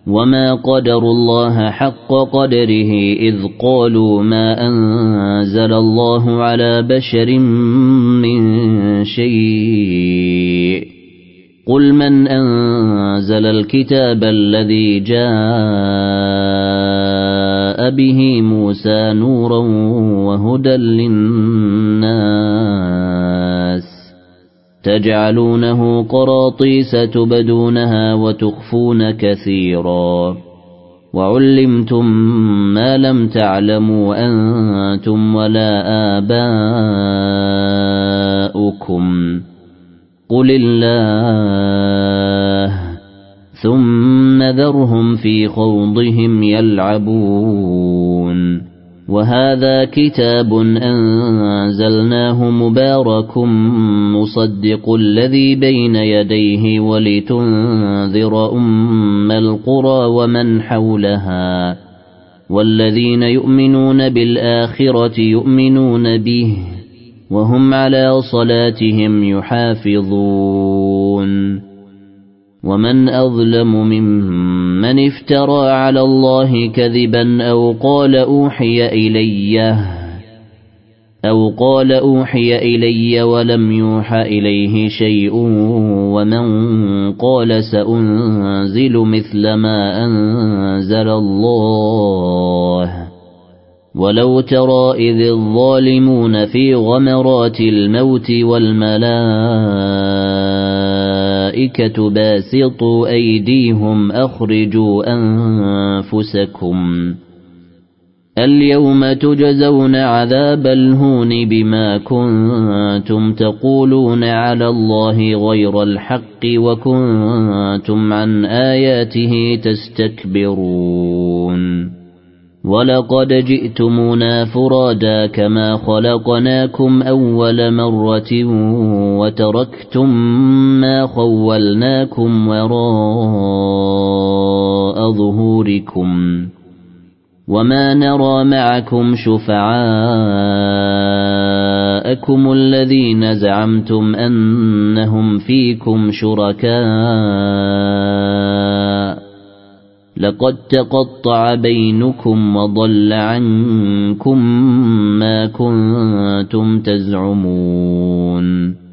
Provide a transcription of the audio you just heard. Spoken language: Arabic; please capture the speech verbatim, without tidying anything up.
وما قدروا الله حق قدره إذ قالوا ما أنزل الله على بشر من شيء قل من أنزل الكتاب الذي جاء به موسى نورا وهدى للناس تجعلونه قراطيس تبدونها وتخفون كثيرا وعلمتم ما لم تعلموا أنتم ولا آباؤكم قل الله ثم ذرهم في خوضهم يلعبون وهذا كتاب أنزلناه مبارك مصدق الذي بين يديه ولتنذر أم القرى ومن حولها والذين يؤمنون بالآخرة يؤمنون به وهم على صلاتهم يحافظون ومن أظلم ممن افترى على الله كذبا أو قال أوحي إلي أو قال أوحي إلي ولم يوحى إليه شيء ومن قال سأنزل مثل ما أنزل الله ولو ترى إذ الظالمون في غمرات الموت والملائكة باسطوا أيديهم أخرجوا أنفسكم اليوم تجزون عذاب الهون بما كنتم تقولون على الله غير الحق وكنتم عن آياته تستكبرون ولقد جئتمونا فرادا كما خلقناكم أول مرة وتركتم ما خولناكم وراء ظهوركم وما نرى معكم شفعاءكم الذين زعمتم أنهم فيكم شركاء لقد تقطع بينكم وضل عنكم ما كنتم تزعمون